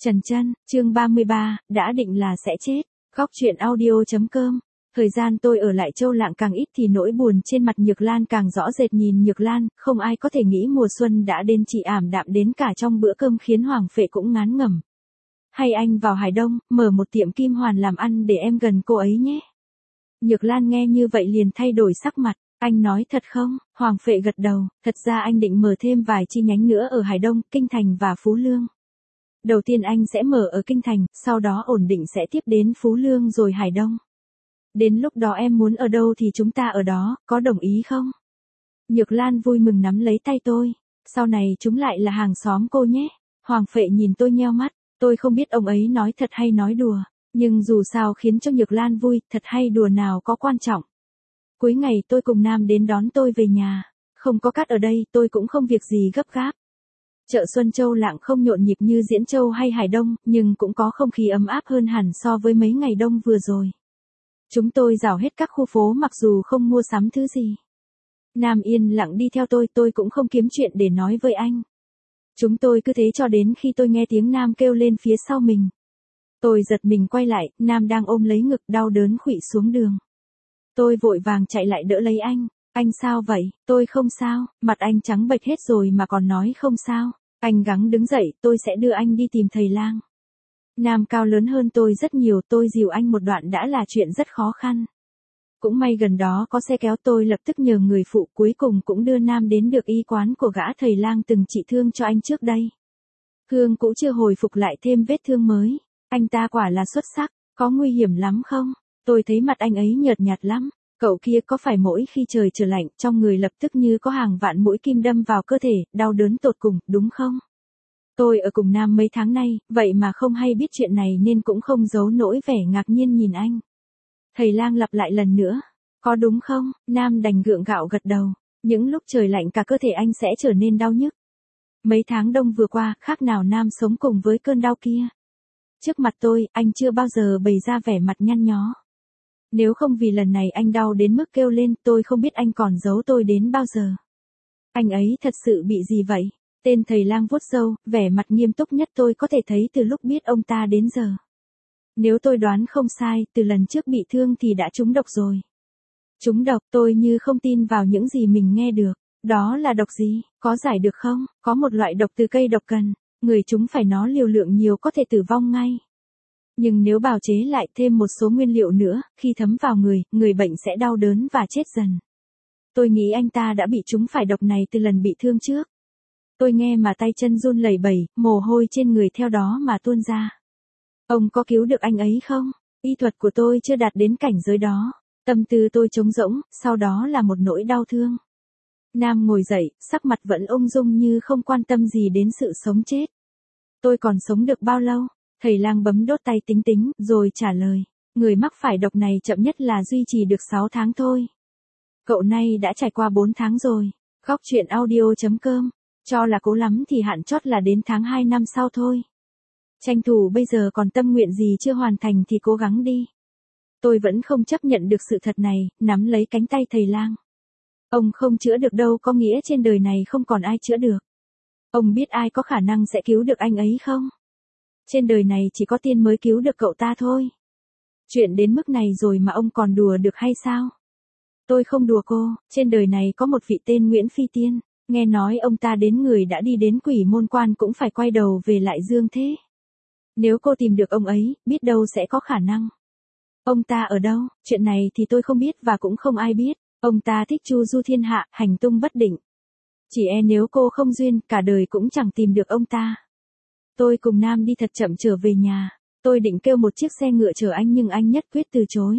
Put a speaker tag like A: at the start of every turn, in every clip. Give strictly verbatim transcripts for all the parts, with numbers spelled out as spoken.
A: Trần Chân, chương ba mươi ba, đã định là sẽ chết. Góc truyện audio.com. Thời gian tôi ở lại Châu Lạng càng ít thì nỗi buồn trên mặt Nhược Lan càng rõ rệt. Nhìn Nhược Lan, không ai có thể nghĩ mùa xuân đã đến, chị ảm đạm đến cả trong bữa cơm khiến Hoàng Phệ cũng ngán ngẩm. Hay anh vào Hải Đông, mở một tiệm kim hoàn làm ăn để em gần cô ấy nhé. Nhược Lan nghe như vậy liền thay đổi sắc mặt. Anh nói thật không? Hoàng Phệ gật đầu, thật ra anh định mở thêm vài chi nhánh nữa ở Hải Đông, Kinh Thành và Phú Lương. Đầu tiên anh sẽ mở ở Kinh Thành, sau đó ổn định sẽ tiếp đến Phú Lương rồi Hải Đông. Đến lúc đó em muốn ở đâu thì chúng ta ở đó, có đồng ý không? Nhược Lan vui mừng nắm lấy tay tôi. Sau này chúng lại là hàng xóm cô nhé. Hoàng Phệ nhìn tôi nheo mắt, tôi không biết ông ấy nói thật hay nói đùa, nhưng dù sao khiến cho Nhược Lan vui, thật hay đùa nào có quan trọng. Cuối ngày tôi cùng Nam đến đón tôi về nhà, không có Cát ở đây tôi cũng không việc gì gấp gáp. Chợ Xuân Châu Lạng không nhộn nhịp như Diễn Châu hay Hải Đông, nhưng cũng có không khí ấm áp hơn hẳn so với mấy ngày đông vừa rồi. Chúng tôi rảo hết các khu phố mặc dù không mua sắm thứ gì. Nam yên lặng đi theo tôi, tôi cũng không kiếm chuyện để nói với anh. Chúng tôi cứ thế cho đến khi tôi nghe tiếng Nam kêu lên phía sau mình. Tôi giật mình quay lại, Nam đang ôm lấy ngực đau đớn khuỵu xuống đường. Tôi vội vàng chạy lại đỡ lấy anh. Anh sao vậy? Tôi không sao, mặt anh trắng bệch hết rồi mà còn nói không sao. Anh gắng đứng dậy, tôi sẽ đưa anh đi tìm thầy lang. Nam cao lớn hơn tôi rất nhiều, tôi dìu anh một đoạn đã là chuyện rất khó khăn. Cũng may gần đó có xe kéo, tôi lập tức nhờ người phụ, cuối cùng cũng đưa Nam đến được y quán của gã thầy lang từng trị thương cho anh trước đây. Thương cũ chưa hồi phục lại thêm vết thương mới. Anh ta quả là xuất sắc, có nguy hiểm lắm không? Tôi thấy mặt anh ấy nhợt nhạt lắm. Cậu kia có phải mỗi khi trời trở lạnh, trong người lập tức như có hàng vạn mũi kim đâm vào cơ thể, đau đớn tột cùng, đúng không? Tôi ở cùng Nam mấy tháng nay, vậy mà không hay biết chuyện này nên cũng không giấu nỗi vẻ ngạc nhiên nhìn anh. Thầy lang lặp lại lần nữa, có đúng không? Nam đành gượng gạo gật đầu. Những lúc trời lạnh cả cơ thể anh sẽ trở nên đau nhức. Mấy tháng đông vừa qua, khác nào Nam sống cùng với cơn đau kia. Trước mặt tôi, anh chưa bao giờ bày ra vẻ mặt nhăn nhó. Nếu không vì lần này anh đau đến mức kêu lên, tôi không biết anh còn giấu tôi đến bao giờ. Anh ấy thật sự bị gì vậy? Tên thầy lang vuốt râu, vẻ mặt nghiêm túc nhất tôi có thể thấy từ lúc biết ông ta đến giờ. Nếu tôi đoán không sai, từ lần trước bị thương thì đã trúng độc rồi. Trúng độc, tôi như không tin vào những gì mình nghe được. Đó là độc gì? Có giải được không? Có một loại độc từ cây độc cần. Người chúng phải nó liều lượng nhiều có thể tử vong ngay. Nhưng nếu bào chế lại thêm một số nguyên liệu nữa, khi thấm vào người, người bệnh sẽ đau đớn và chết dần. Tôi nghĩ anh ta đã bị trúng phải độc này từ lần bị thương trước. Tôi nghe mà tay chân run lẩy bẩy, mồ hôi trên người theo đó mà tuôn ra. Ông có cứu được anh ấy không? Y thuật của tôi chưa đạt đến cảnh giới đó. Tâm tư tôi trống rỗng, sau đó là một nỗi đau thương. Nam ngồi dậy, sắc mặt vẫn ung dung như không quan tâm gì đến sự sống chết. Tôi còn sống được bao lâu? Thầy lang bấm đốt tay tính tính, rồi trả lời. Người mắc phải độc này chậm nhất là duy trì được sáu tháng thôi. Cậu nay đã trải qua bốn tháng rồi. Góc truyện audio.com. Cho là cố lắm thì hạn chót là đến tháng hai năm sau thôi. Tranh thủ bây giờ còn tâm nguyện gì chưa hoàn thành thì cố gắng đi. Tôi vẫn không chấp nhận được sự thật này, nắm lấy cánh tay thầy lang. Ông không chữa được đâu, có nghĩa trên đời này không còn ai chữa được. Ông biết ai có khả năng sẽ cứu được anh ấy không? Trên đời này chỉ có tiên mới cứu được cậu ta thôi. Chuyện đến mức này rồi mà ông còn đùa được hay sao? Tôi không đùa cô, trên đời này có một vị tên Nguyễn Phi Tiên, nghe nói ông ta đến người đã đi đến Quỷ Môn Quan cũng phải quay đầu về lại dương thế. Nếu cô tìm được ông ấy, biết đâu sẽ có khả năng. Ông ta ở đâu? Chuyện này thì tôi không biết và cũng không ai biết. Ông ta thích chu du thiên hạ, hành tung bất định. Chỉ e nếu cô không duyên, cả đời cũng chẳng tìm được ông ta. Tôi cùng Nam đi thật chậm trở về nhà. Tôi định kêu một chiếc xe ngựa chở anh nhưng anh nhất quyết từ chối.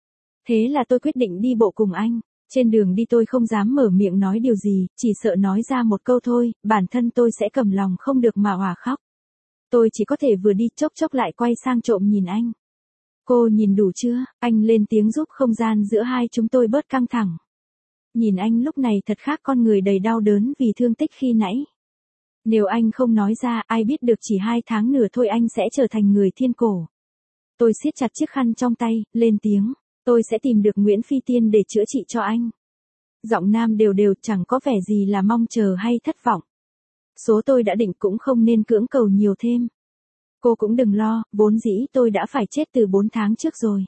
A: Thế là tôi quyết định đi bộ cùng anh. Trên đường đi tôi không dám mở miệng nói điều gì, chỉ sợ nói ra một câu thôi, bản thân tôi sẽ cầm lòng không được mà òa khóc. Tôi chỉ có thể vừa đi chốc chốc lại quay sang trộm nhìn anh. Cô nhìn đủ chưa? Anh lên tiếng giúp không gian giữa hai chúng tôi bớt căng thẳng. Nhìn anh lúc này thật khác con người đầy đau đớn vì thương tích khi nãy. Nếu anh không nói ra, ai biết được chỉ hai tháng nữa thôi anh sẽ trở thành người thiên cổ. Tôi siết chặt chiếc khăn trong tay, lên tiếng. Tôi sẽ tìm được Nguyễn Phi Tiên để chữa trị cho anh. Giọng Nam đều đều, chẳng có vẻ gì là mong chờ hay thất vọng. Số tôi đã định cũng không nên cưỡng cầu nhiều thêm. Cô cũng đừng lo, vốn dĩ tôi đã phải chết từ bốn tháng trước rồi.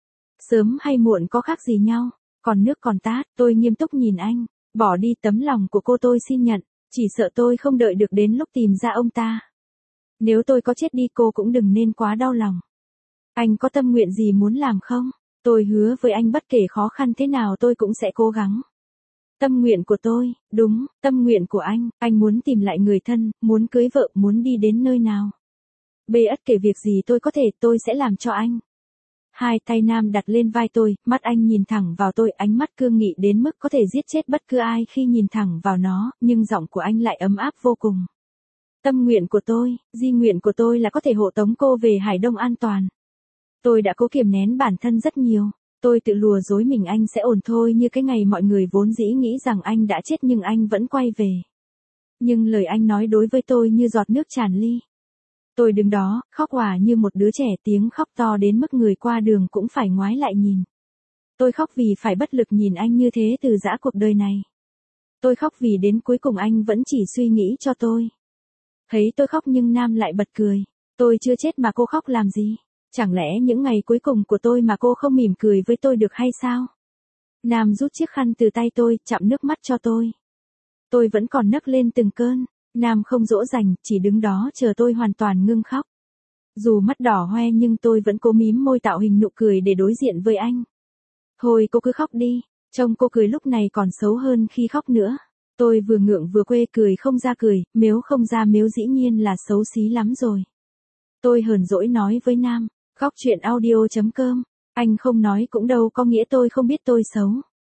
A: Sớm hay muộn có khác gì nhau, còn nước còn tát, tôi nghiêm túc nhìn anh, bỏ đi tấm lòng của cô tôi xin nhận, chỉ sợ tôi không đợi được đến lúc tìm ra ông ta. Nếu tôi có chết đi cô cũng đừng nên quá đau lòng. Anh có tâm nguyện gì muốn làm không? Tôi hứa với anh bất kể khó khăn thế nào tôi cũng sẽ cố gắng. Tâm nguyện của tôi, đúng, tâm nguyện của anh, anh muốn tìm lại người thân, muốn cưới vợ, muốn đi đến nơi nào. Bê ất kể việc gì tôi có thể, tôi sẽ làm cho anh. Hai tay Nam đặt lên vai tôi, mắt anh nhìn thẳng vào tôi, ánh mắt cương nghị đến mức có thể giết chết bất cứ ai khi nhìn thẳng vào nó, nhưng giọng của anh lại ấm áp vô cùng. Tâm nguyện của tôi, di nguyện của tôi là có thể hộ tống cô về Hải Đông an toàn. Tôi đã cố kiềm nén bản thân rất nhiều. Tôi tự lừa dối mình anh sẽ ổn thôi, như cái ngày mọi người vốn dĩ nghĩ rằng anh đã chết nhưng anh vẫn quay về. Nhưng lời anh nói đối với tôi như giọt nước tràn ly. Tôi đứng đó, khóc òa như một đứa trẻ, tiếng khóc to đến mức người qua đường cũng phải ngoái lại nhìn. Tôi khóc vì phải bất lực nhìn anh như thế từ giã cuộc đời này. Tôi khóc vì đến cuối cùng anh vẫn chỉ suy nghĩ cho tôi. Thấy tôi khóc nhưng Nam lại bật cười. Tôi chưa chết mà cô khóc làm gì? Chẳng lẽ những ngày cuối cùng của tôi mà cô không mỉm cười với tôi được hay sao? Nam rút chiếc khăn từ tay tôi, chặm nước mắt cho tôi. Tôi vẫn còn nấc lên từng cơn. Nam không dỗ dành, chỉ đứng đó chờ tôi hoàn toàn ngưng khóc. Dù mắt đỏ hoe nhưng tôi vẫn cố mím môi tạo hình nụ cười để đối diện với anh. Thôi cô cứ khóc đi, trông cô cười lúc này còn xấu hơn khi khóc nữa. Tôi vừa ngượng vừa quê, cười không ra cười, mếu không ra mếu, dĩ nhiên là xấu xí lắm rồi. Tôi hờn dỗi nói với Nam, góc chuyện audio chấm com, anh không nói cũng đâu có nghĩa tôi không biết tôi xấu.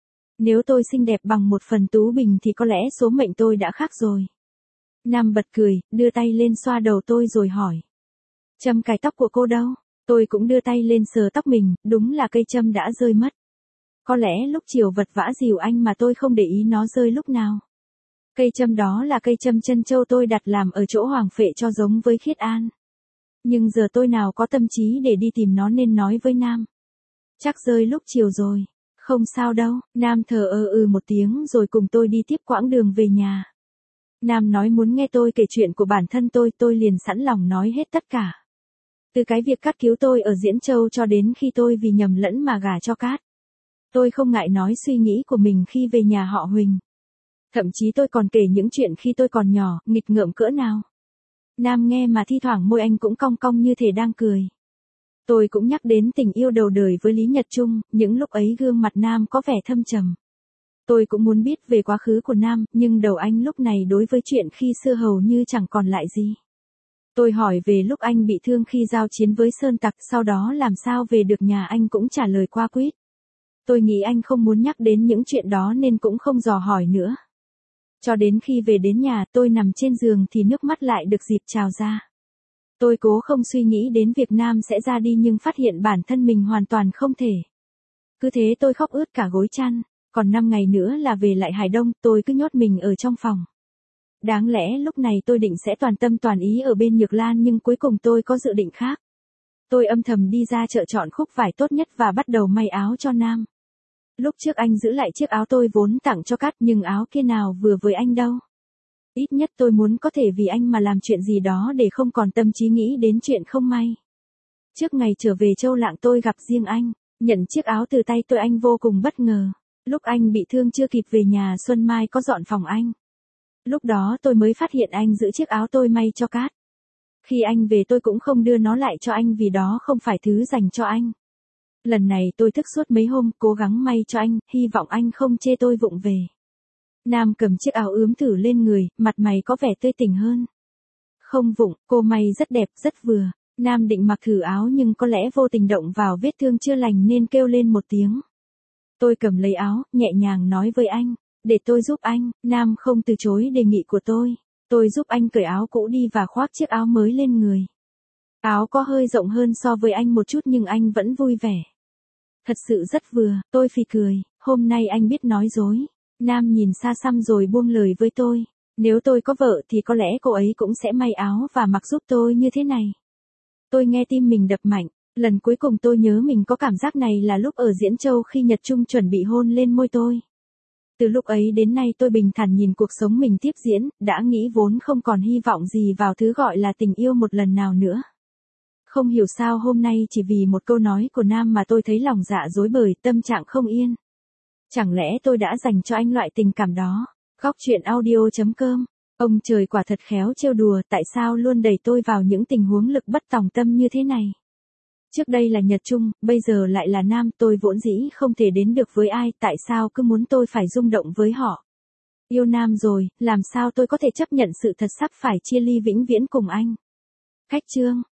A: Nếu tôi xinh đẹp bằng một phần Tú Bình thì có lẽ số mệnh tôi đã khác rồi. Nam bật cười, đưa tay lên xoa đầu tôi rồi hỏi. Châm cài tóc của cô đâu? Tôi cũng đưa tay lên sờ tóc mình, đúng là cây châm đã rơi mất. Có lẽ lúc chiều vật vã dìu anh mà tôi không để ý nó rơi lúc nào. Cây châm đó là cây châm chân châu tôi đặt làm ở chỗ Hoàng Phệ cho giống với Khiết An. Nhưng giờ tôi nào có tâm trí để đi tìm nó nên nói với Nam. Chắc rơi lúc chiều rồi. Không sao đâu, Nam thờ ơ ừ một tiếng rồi cùng tôi đi tiếp quãng đường về nhà. Nam nói muốn nghe tôi kể chuyện của bản thân tôi, tôi liền sẵn lòng nói hết tất cả. Từ cái việc Cát cứu tôi ở Diễn Châu cho đến khi tôi vì nhầm lẫn mà gả cho Cát. Tôi không ngại nói suy nghĩ của mình khi về nhà họ Huỳnh. Thậm chí tôi còn kể những chuyện khi tôi còn nhỏ, nghịch ngợm cỡ nào. Nam nghe mà thi thoảng môi anh cũng cong cong như thể đang cười. Tôi cũng nhắc đến tình yêu đầu đời với Lý Nhật Trung, những lúc ấy gương mặt Nam có vẻ thâm trầm. Tôi cũng muốn biết về quá khứ của Nam, nhưng đầu anh lúc này đối với chuyện khi xưa hầu như chẳng còn lại gì. Tôi hỏi về lúc anh bị thương khi giao chiến với Sơn Tặc, sau đó làm sao về được nhà, anh cũng trả lời qua quýt. Tôi nghĩ anh không muốn nhắc đến những chuyện đó nên cũng không dò hỏi nữa. Cho đến khi về đến nhà, tôi nằm trên giường thì nước mắt lại được dịp trào ra. Tôi cố không suy nghĩ đến việc Nam sẽ ra đi nhưng phát hiện bản thân mình hoàn toàn không thể. Cứ thế tôi khóc ướt cả gối chăn, còn năm ngày nữa là về lại Hải Đông, tôi cứ nhốt mình ở trong phòng. Đáng lẽ lúc này tôi định sẽ toàn tâm toàn ý ở bên Nhược Lan nhưng cuối cùng tôi có dự định khác. Tôi âm thầm đi ra chợ chọn khúc vải tốt nhất và bắt đầu may áo cho Nam. Lúc trước anh giữ lại chiếc áo tôi vốn tặng cho Cát nhưng áo kia nào vừa với anh đâu. Ít nhất tôi muốn có thể vì anh mà làm chuyện gì đó để không còn tâm trí nghĩ đến chuyện không may. Trước ngày trở về Châu Lạng tôi gặp riêng anh, nhận chiếc áo từ tay tôi anh vô cùng bất ngờ. Lúc anh bị thương chưa kịp về nhà Xuân Mai có dọn phòng anh. Lúc đó tôi mới phát hiện anh giữ chiếc áo tôi may cho Cát. Khi anh về tôi cũng không đưa nó lại cho anh vì đó không phải thứ dành cho anh. Lần này tôi thức suốt mấy hôm cố gắng may cho anh, hy vọng anh không chê tôi vụng về. Nam cầm chiếc áo ướm thử lên người, mặt mày có vẻ tươi tỉnh hơn. Không vụng, cô may rất đẹp, rất vừa. Nam định mặc thử áo nhưng có lẽ vô tình động vào vết thương chưa lành nên kêu lên một tiếng. Tôi cầm lấy áo, nhẹ nhàng nói với anh, để tôi giúp anh. Nam không từ chối đề nghị của tôi. Tôi giúp anh cởi áo cũ đi và khoác chiếc áo mới lên người. Áo có hơi rộng hơn so với anh một chút nhưng anh vẫn vui vẻ. Thật sự rất vừa, tôi phì cười, hôm nay anh biết nói dối. Nam nhìn xa xăm rồi buông lời với tôi. Nếu tôi có vợ thì có lẽ cô ấy cũng sẽ may áo và mặc giúp tôi như thế này. Tôi nghe tim mình đập mạnh. Lần cuối cùng tôi nhớ mình có cảm giác này là lúc ở Diễn Châu khi Nhật Trung chuẩn bị hôn lên môi tôi. Từ lúc ấy đến nay tôi bình thản nhìn cuộc sống mình tiếp diễn, đã nghĩ vốn không còn hy vọng gì vào thứ gọi là tình yêu một lần nào nữa. Không hiểu sao hôm nay chỉ vì một câu nói của Nam mà tôi thấy lòng dạ rối bời, tâm trạng không yên. Chẳng lẽ tôi đã dành cho anh loại tình cảm đó? Góc chuyện audio chấm com. Ông trời quả thật khéo trêu đùa, tại sao luôn đẩy tôi vào những tình huống lực bất tòng tâm như thế này? Trước đây là Nhật Trung, bây giờ lại là Nam, tôi vốn dĩ không thể đến được với ai, tại sao cứ muốn tôi phải rung động với họ? Yêu Nam rồi, làm sao tôi có thể chấp nhận sự thật sắp phải chia ly vĩnh viễn cùng anh? Cách chương.